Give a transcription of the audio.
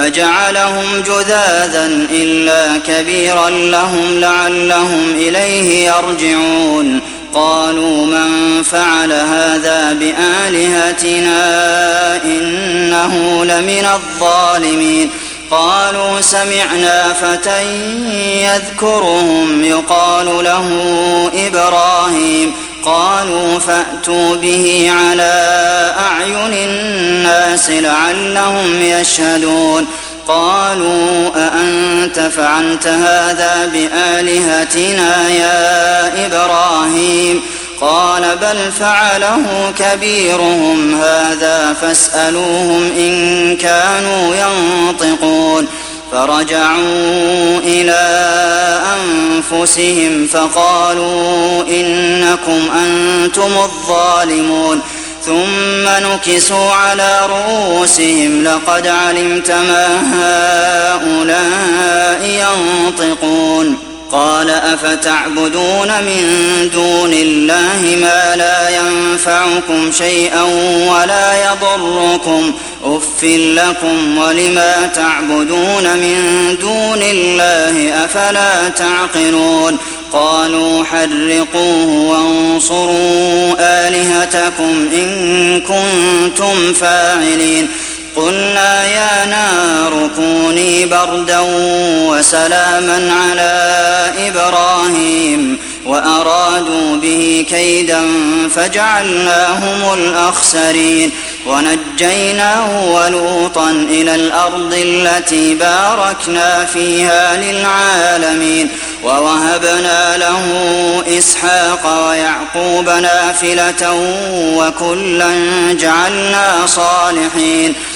فجعلهم جذاذا إلا كبيرا لهم لعلهم إليه يرجعون قالوا من فعل هذا بآلهتنا إنه لمن الظالمين قالوا سمعنا فتى يذكرهم يقال له إبراهيم قالوا فأتوا به على أعين الناس لعلهم يشهدون قالوا أأنت فعلت هذا بآلهتنا يا إبراهيم قال بل فعله كبيرهم هذا فاسألوهم إن كانوا ينطقون فرجعوا إلى أنفسهم فقالوا إنكم أنتم الظالمون ثم نكسوا على رؤوسهم لقد علمت ما هؤلاء ينطقون قال أفتعبدون من دون الله ما لا ينفعكم شيئا ولا يضركم أف لكم ولما تعبدون من دون الله أفلا تعقلون قالوا حرقوه وانصروا آلهتكم إن كنتم فاعلين قلنا يا نار كوني بردا وسلاما على إبراهيم وأرادوا به كيدا فجعلناهم الأخسرين ونجيناه ولوطا إلى الأرض التي باركنا فيها للعالمين ووهبنا له إسحاق ويعقوب نافلة وكلا جعلنا صالحين